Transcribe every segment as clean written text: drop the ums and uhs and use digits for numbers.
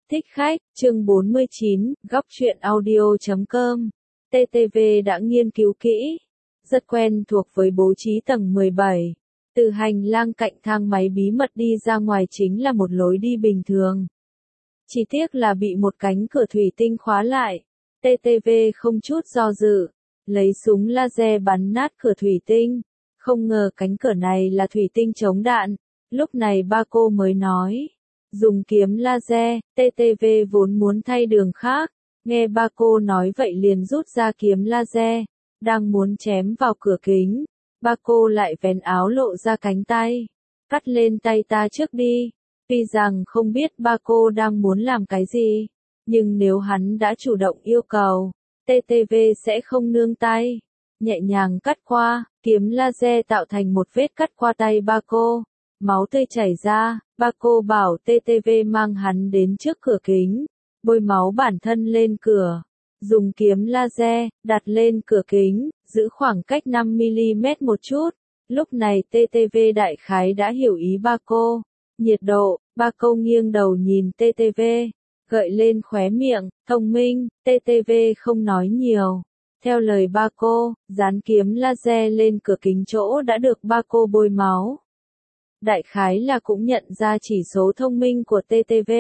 Thích khách, chương 49, góc truyện audio.com. TTV đã nghiên cứu kỹ, rất quen thuộc với bố trí tầng 17. Từ hành lang cạnh thang máy bí mật đi ra ngoài chính là một lối đi bình thường. Chỉ tiếc là bị một cánh cửa thủy tinh khóa lại. TTV không chút do dự, lấy súng laser bắn nát cửa thủy tinh. Không ngờ cánh cửa này là thủy tinh chống đạn. Lúc này ba cô mới nói. Dùng kiếm laser, TTV vốn muốn thay đường khác. Nghe ba cô nói vậy liền rút ra kiếm laser. Đang muốn chém vào cửa kính. Ba cô lại vén áo lộ ra cánh tay. Cắt lên tay ta trước đi. Tuy rằng không biết ba cô đang muốn làm cái gì. Nhưng nếu hắn đã chủ động yêu cầu, TTV sẽ không nương tay. Nhẹ nhàng cắt qua, kiếm laser tạo thành một vết cắt qua tay ba cô. Máu tươi chảy ra, ba cô bảo TTV mang hắn đến trước cửa kính. Bôi máu bản thân lên cửa. Dùng kiếm laser, đặt lên cửa kính, giữ khoảng cách 5mm một chút. Lúc này TTV đại khái đã hiểu ý ba cô. Nhiệt độ, ba cô nghiêng đầu nhìn TTV. Gợi lên khóe miệng, thông minh, TTV không nói nhiều. Theo lời ba cô, dán kiếm laser lên cửa kính chỗ đã được ba cô bôi máu. Đại khái là cũng nhận ra chỉ số thông minh của TTV.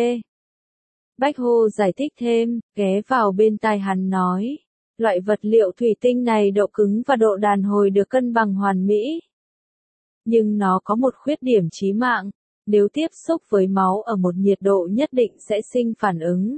Bách Hồ giải thích thêm, ghé vào bên tai hắn nói. Loại vật liệu thủy tinh này độ cứng và độ đàn hồi được cân bằng hoàn mỹ. Nhưng nó có một khuyết điểm chí mạng. Nếu tiếp xúc với máu ở một nhiệt độ nhất định sẽ sinh phản ứng.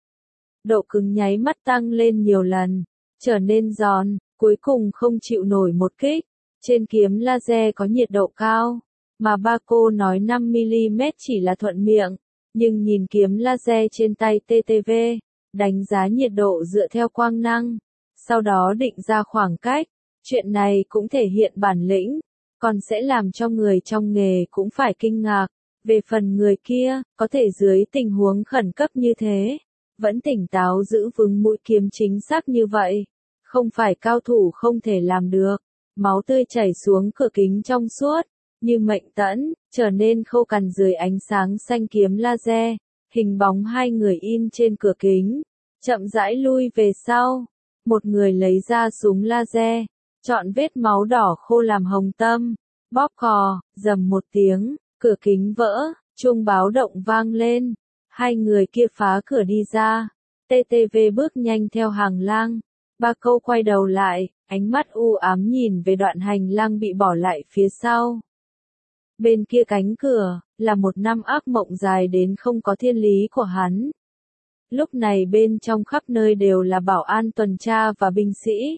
Độ cứng nháy mắt tăng lên nhiều lần, trở nên giòn, cuối cùng không chịu nổi một kích. Trên kiếm laser có nhiệt độ cao, mà ba cô nói 5mm chỉ là thuận miệng, nhưng nhìn kiếm laser trên tay TTV, đánh giá nhiệt độ dựa theo quang năng, sau đó định ra khoảng cách. Chuyện này cũng thể hiện bản lĩnh, còn sẽ làm cho người trong nghề cũng phải kinh ngạc. Về phần người kia, có thể dưới tình huống khẩn cấp như thế, vẫn tỉnh táo giữ vững mũi kiếm chính xác như vậy. Không phải cao thủ không thể làm được. Máu tươi chảy xuống cửa kính trong suốt, như mệnh tẫn, trở nên khô cằn dưới ánh sáng xanh kiếm laser. Hình bóng hai người in trên cửa kính, chậm rãi lui về sau. Một người lấy ra súng laser, chọn vết máu đỏ khô làm hồng tâm, bóp cò, rầm một tiếng. Cửa kính vỡ, chuông báo động vang lên. Hai người kia phá cửa đi ra. TTV bước nhanh theo hàng lang. Ba câu quay đầu lại, ánh mắt u ám nhìn về đoạn hành lang bị bỏ lại phía sau. Bên kia cánh cửa, là một năm ác mộng dài đến không có thiên lý của hắn. Lúc này bên trong khắp nơi đều là bảo an tuần tra và binh sĩ.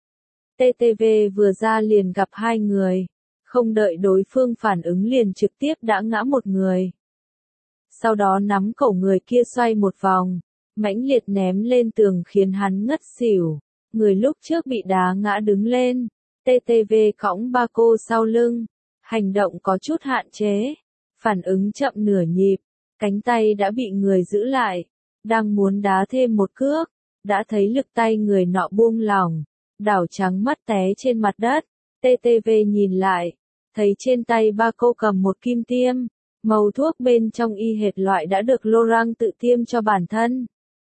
TTV vừa ra liền gặp hai người. Không đợi đối phương phản ứng liền trực tiếp đã ngã một người. Sau đó nắm cổ người kia xoay một vòng, mãnh liệt ném lên tường khiến hắn ngất xỉu. Người lúc trước bị đá ngã đứng lên. TTV cõng ba cô sau lưng. Hành động có chút hạn chế. Phản ứng chậm nửa nhịp. Cánh tay đã bị người giữ lại. Đang muốn đá thêm một cước. Đã thấy lực tay người nọ buông lỏng. Đảo trắng mắt té trên mặt đất. TTV nhìn lại. Thấy trên tay ba cô cầm một kim tiêm, màu thuốc bên trong y hệt loại đã được Laurent tự tiêm cho bản thân.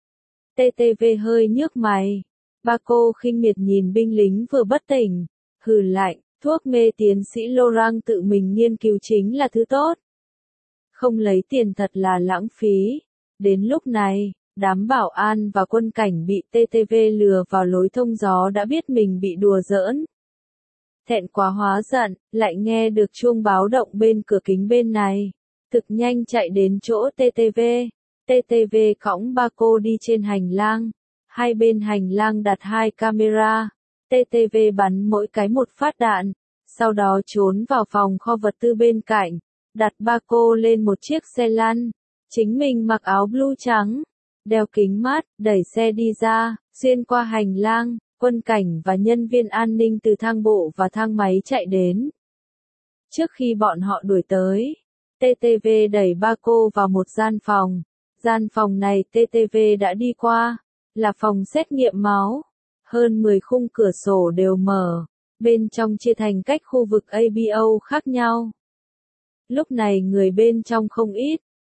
TTV hơi nhức mày, ba cô khinh miệt nhìn binh lính vừa bất tỉnh, hừ lạnh, thuốc mê tiến sĩ Laurent tự mình nghiên cứu chính là thứ tốt. Không lấy tiền thật là lãng phí. Đến lúc này, đám bảo an và quân cảnh bị TTV lừa vào lối thông gió đã biết mình bị đùa giỡn. Thẹn quá hóa giận, lại nghe được chuông báo động bên cửa kính bên này. Thực nhanh chạy đến chỗ TTV. TTV cõng ba cô đi trên hành lang. Hai bên hành lang đặt hai camera. TTV bắn mỗi cái một phát đạn. Sau đó trốn vào phòng kho vật tư bên cạnh. Đặt ba cô lên một chiếc xe lăn. Chính mình mặc áo blue trắng. Đeo kính mát, đẩy xe đi ra, xuyên qua hành lang. Quân cảnh và nhân viên an ninh từ thang bộ và thang máy chạy đến. Trước khi bọn họ đuổi tới, TTV đẩy ba cô vào một gian phòng. Gian phòng này TTV đã đi qua, là phòng xét nghiệm máu. Hơn 10 khung cửa sổ đều mở, bên trong chia thành cách khu vực ABO khác nhau. Lúc này người bên trong không ít,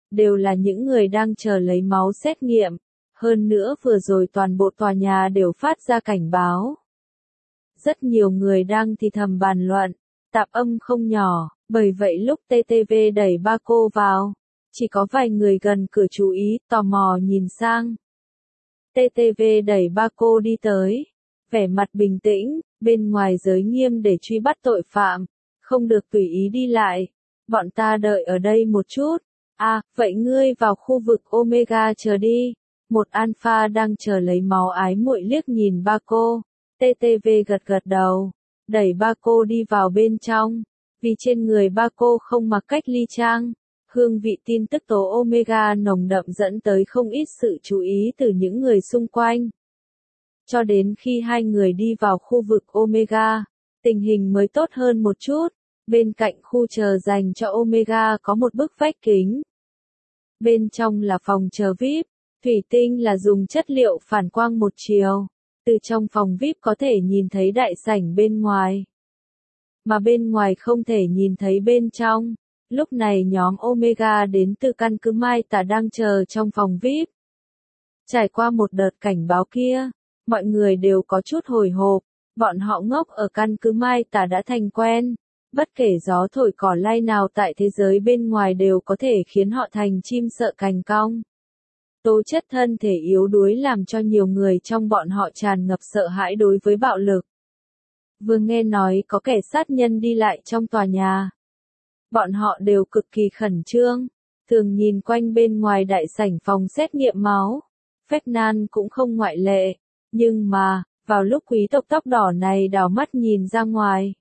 đều là những người đang chờ lấy máu xét nghiệm. Hơn nữa vừa rồi toàn bộ tòa nhà đều phát ra cảnh báo. Rất nhiều người đang thì thầm bàn luận, tạp âm không nhỏ, bởi vậy lúc TTV đẩy ba cô vào, chỉ có vài người gần cửa chú ý, tò mò nhìn sang. TTV đẩy ba cô đi tới, vẻ mặt bình tĩnh, bên ngoài giới nghiêm để truy bắt tội phạm, không được tùy ý đi lại, bọn ta đợi ở đây một chút. À, vậy ngươi vào khu vực Omega chờ đi. Một alpha đang chờ lấy máu ái muội liếc nhìn ba cô. TTV gật gật đầu, đẩy ba cô đi vào bên trong, vì trên người ba cô không mặc cách ly trang. Hương vị tin tức tố Omega nồng đậm dẫn tới không ít sự chú ý từ những người xung quanh. Cho đến khi hai người đi vào khu vực Omega, tình hình mới tốt hơn một chút. Bên cạnh khu chờ dành cho Omega có một bức vách kính. Bên trong là phòng chờ VIP, thủy tinh là dùng chất liệu phản quang một chiều. Từ trong phòng VIP có thể nhìn thấy đại sảnh bên ngoài. Mà bên ngoài không thể nhìn thấy bên trong. Lúc này nhóm Omega đến từ căn cứ Mai Tà đang chờ trong phòng VIP. Trải qua một đợt cảnh báo kia, mọi người đều có chút hồi hộp. Bọn họ ngốc ở căn cứ Mai Tà đã thành quen. Bất kể gió thổi cỏ lay nào tại thế giới bên ngoài đều có thể khiến họ thành chim sợ cành cong. Tố chất thân thể yếu đuối làm cho nhiều người trong bọn họ tràn ngập sợ hãi đối với bạo lực. Vừa nghe nói có kẻ sát nhân đi lại trong tòa nhà, bọn họ đều cực kỳ khẩn trương, thường nhìn quanh bên ngoài đại sảnh phòng xét nghiệm máu. Fernand cũng không ngoại lệ, nhưng mà, vào lúc quý tộc tóc đỏ này đảo mắt nhìn ra ngoài.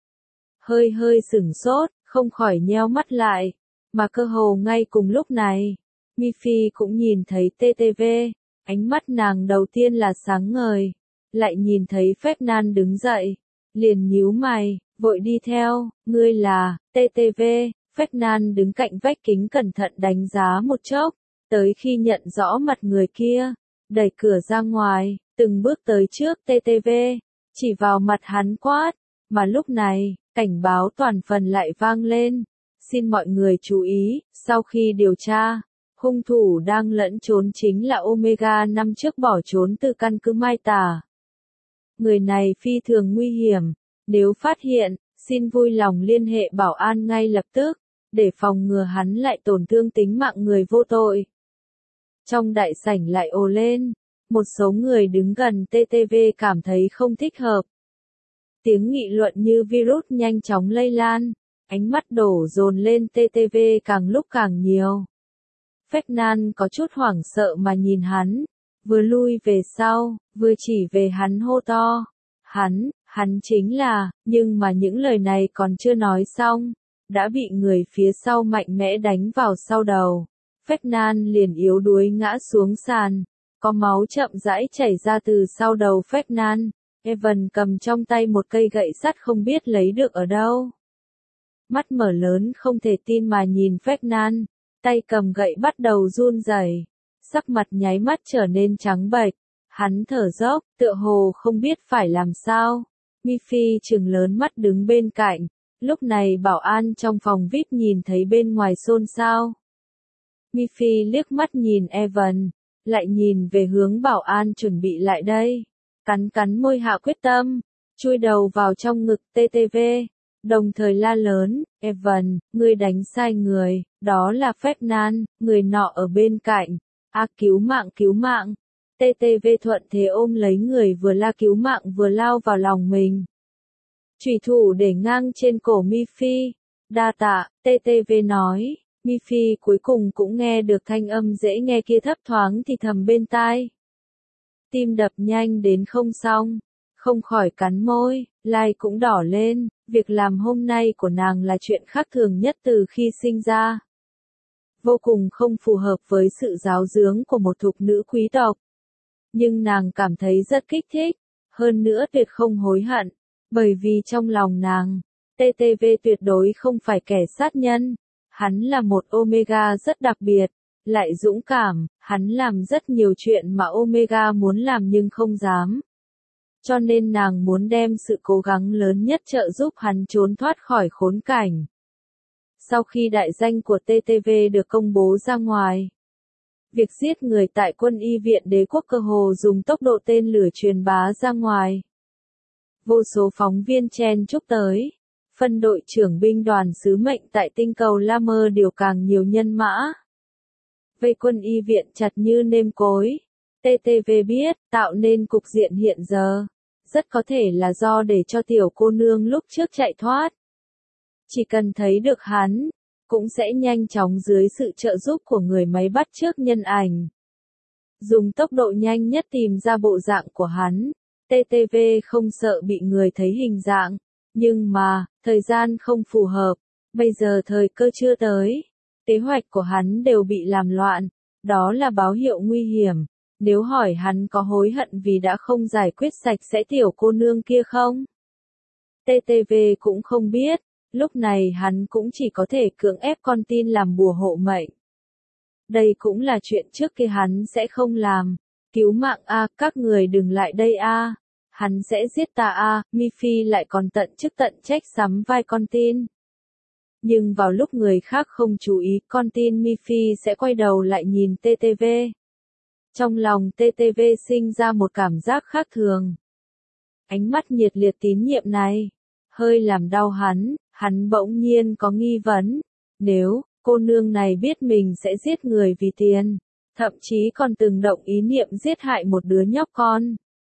Hơi sửng sốt, không khỏi nheo mắt lại, mà cơ hồ ngay cùng lúc này, Miffy cũng nhìn thấy TTV, ánh mắt nàng đầu tiên là sáng ngời, lại nhìn thấy Fernand đứng dậy, liền nhíu mày, vội đi theo, ngươi là, TTV, Fernand đứng cạnh vách kính cẩn thận đánh giá một chốc, tới khi nhận rõ mặt người kia, đẩy cửa ra ngoài, từng bước tới trước TTV, chỉ vào mặt hắn quát, mà lúc này, cảnh báo toàn phần lại vang lên, xin mọi người chú ý, sau khi điều tra, hung thủ đang lẫn trốn chính là Omega năm trước bỏ trốn từ căn cứ Mai Tà. Người này phi thường nguy hiểm, nếu phát hiện, xin vui lòng liên hệ bảo an ngay lập tức, để phòng ngừa hắn lại tổn thương tính mạng người vô tội. Trong đại sảnh lại ồ lên, một số người đứng gần TTV cảm thấy không thích hợp. Tiếng nghị luận như virus nhanh chóng lây lan, ánh mắt đổ dồn lên TTV càng lúc càng nhiều. Fernand có chút hoảng sợ mà nhìn hắn, vừa lui về sau, vừa chỉ về hắn hô to. Hắn chính là, nhưng mà những lời này còn chưa nói xong, đã bị người phía sau mạnh mẽ đánh vào sau đầu. Fernand liền yếu đuối ngã xuống sàn, có máu chậm rãi chảy ra từ sau đầu Fernand. Evan cầm trong tay một cây gậy sắt không biết lấy được ở đâu. Mắt mở lớn không thể tin mà nhìn Fernand, tay cầm gậy bắt đầu run rẩy, sắc mặt nháy mắt trở nên trắng bệch, hắn thở dốc, tựa hồ không biết phải làm sao. Miffy trừng lớn mắt đứng bên cạnh, lúc này bảo an trong phòng VIP nhìn thấy bên ngoài xôn xao. Miffy liếc mắt nhìn Evan, lại nhìn về hướng bảo an chuẩn bị lại đây. Cắn môi hạ quyết tâm, chui đầu vào trong ngực TTV, đồng thời la lớn, Evan, ngươi đánh sai người, đó là Fernand, người nọ ở bên cạnh, cứu mạng, TTV thuận thế ôm lấy người vừa la cứu mạng vừa lao vào lòng mình. Chủy thủ để ngang trên cổ Miffy, đa tạ, TTV nói, Miffy cuối cùng cũng nghe được thanh âm dễ nghe kia thấp thoáng thì thầm bên tai. Tim đập nhanh đến không xong, không khỏi cắn môi, Lai cũng đỏ lên, việc làm hôm nay của nàng là chuyện khác thường nhất từ khi sinh ra. Vô cùng không phù hợp với sự giáo dưỡng của một thục nữ quý tộc. Nhưng nàng cảm thấy rất kích thích, hơn nữa tuyệt không hối hận, bởi vì trong lòng nàng, TTV tuyệt đối không phải kẻ sát nhân, hắn là một Omega rất đặc biệt. Lại dũng cảm, hắn làm rất nhiều chuyện mà Omega muốn làm nhưng không dám. Cho nên nàng muốn đem sự cố gắng lớn nhất trợ giúp hắn trốn thoát khỏi khốn cảnh. Sau khi đại danh của TTV được công bố ra ngoài, việc giết người tại Quân y viện Đế quốc cơ hồ dùng tốc độ tên lửa truyền bá ra ngoài. Vô số phóng viên chen chúc tới. Phân đội trưởng binh đoàn sứ mệnh tại tinh cầu La Mơ điều càng nhiều nhân mã. Vây Quân y viện chặt như nêm cối. TTV biết, tạo nên cục diện hiện giờ, rất có thể là do để cho tiểu cô nương lúc trước chạy thoát. Chỉ cần thấy được hắn, cũng sẽ nhanh chóng dưới sự trợ giúp của người máy bắt chước nhân ảnh. Dùng tốc độ nhanh nhất tìm ra bộ dạng của hắn, TTV không sợ bị người thấy hình dạng, nhưng mà, thời gian không phù hợp, bây giờ thời cơ chưa tới. Kế hoạch của hắn đều bị làm loạn, đó là báo hiệu nguy hiểm. Nếu hỏi hắn có hối hận vì đã không giải quyết sạch sẽ tiểu cô nương kia không? TTV cũng không biết, lúc này hắn cũng chỉ có thể cưỡng ép con tin làm bùa hộ mệnh. Đây cũng là chuyện trước kia hắn sẽ không làm. Cứu mạng a, các người đừng lại đây a. Hắn sẽ giết ta a, Miffy lại còn tận chức tận trách sắm vai con tin. Nhưng vào lúc người khác không chú ý, con tin Miffy sẽ quay đầu lại nhìn TTV. Trong lòng TTV sinh ra một cảm giác khác thường. Ánh mắt nhiệt liệt tín nhiệm này, hơi làm đau hắn bỗng nhiên có nghi vấn. Nếu, cô nương này biết mình sẽ giết người vì tiền, thậm chí còn từng động ý niệm giết hại một đứa nhóc con,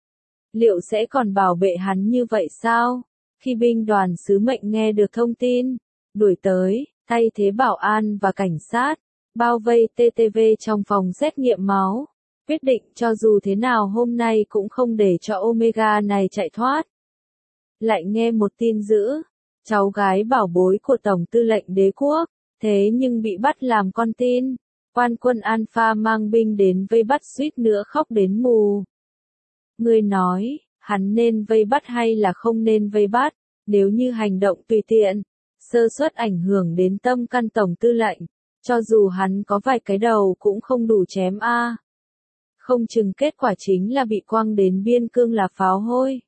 liệu sẽ còn bảo vệ hắn như vậy sao? Khi binh đoàn sứ mệnh nghe được thông tin, đuổi tới, thay thế bảo an và cảnh sát, bao vây TTV trong phòng xét nghiệm máu, quyết định cho dù thế nào hôm nay cũng không để cho Omega này chạy thoát. Lại nghe một tin dữ, cháu gái bảo bối của Tổng tư lệnh đế quốc, thế nhưng bị bắt làm con tin. Quan quân Alpha mang binh đến vây bắt suýt nữa khóc đến mù. Người nói, hắn nên vây bắt hay là không nên vây bắt, nếu như hành động tùy tiện, sơ suất ảnh hưởng đến tâm căn Tổng tư lệnh, cho dù hắn có vài cái đầu cũng không đủ chém a. Không chừng kết quả chính là bị quăng đến biên cương là pháo hôi.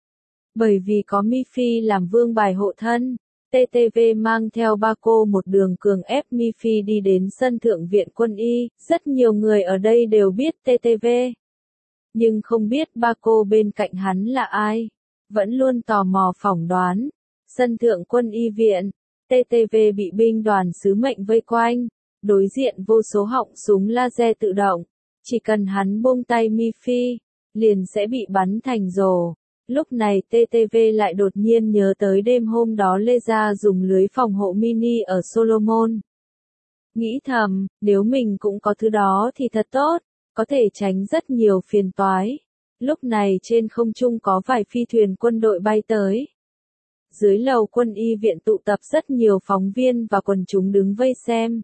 Bởi vì có Miffy làm vương bài hộ thân, TTV mang theo ba cô một đường cường ép Miffy đi đến sân thượng viện quân y, rất nhiều người ở đây đều biết TTV. Nhưng không biết ba cô bên cạnh hắn là ai, vẫn luôn tò mò phỏng đoán. Sân thượng quân y viện, TTV bị binh đoàn sứ mệnh vây quanh, đối diện vô số họng súng laser tự động, chỉ cần hắn buông tay Miffy, liền sẽ bị bắn thành rổ. Lúc này TTV lại đột nhiên nhớ tới đêm hôm đó Lê Gia dùng lưới phòng hộ mini ở Solomon. Nghĩ thầm, nếu mình cũng có thứ đó thì thật tốt, có thể tránh rất nhiều phiền toái. Lúc này trên không trung có vài phi thuyền quân đội bay tới. Dưới lầu quân y viện tụ tập rất nhiều phóng viên và quần chúng đứng vây xem.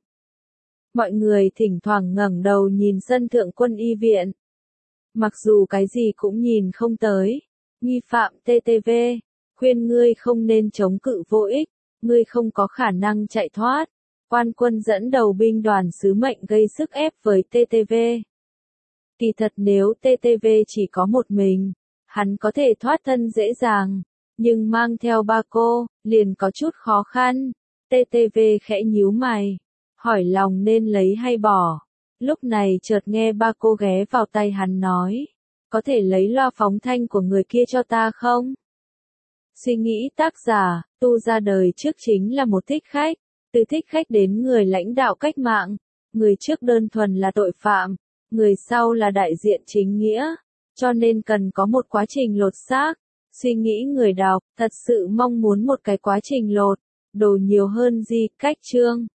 Mọi người thỉnh thoảng ngẩng đầu nhìn sân thượng quân y viện. Mặc dù cái gì cũng nhìn không tới. Nghi phạm TTV, khuyên ngươi không nên chống cự vô ích, ngươi không có khả năng chạy thoát. Quan quân dẫn đầu binh đoàn sứ mệnh gây sức ép với TTV. Kỳ thật nếu TTV chỉ có một mình, hắn có thể thoát thân dễ dàng, nhưng mang theo ba cô, liền có chút khó khăn. TTV khẽ nhíu mày, hỏi lòng nên lấy hay bỏ. Lúc này chợt nghe ba cô ghé vào tay hắn nói. Có thể lấy loa phóng thanh của người kia cho ta không? Suy nghĩ tác giả, tu ra đời trước chính là một thích khách, từ thích khách đến người lãnh đạo cách mạng, người trước đơn thuần là tội phạm, người sau là đại diện chính nghĩa, cho nên cần có một quá trình lột xác. Suy nghĩ người đọc, thật sự mong muốn một cái quá trình lột, đồ nhiều hơn gì, cách chương.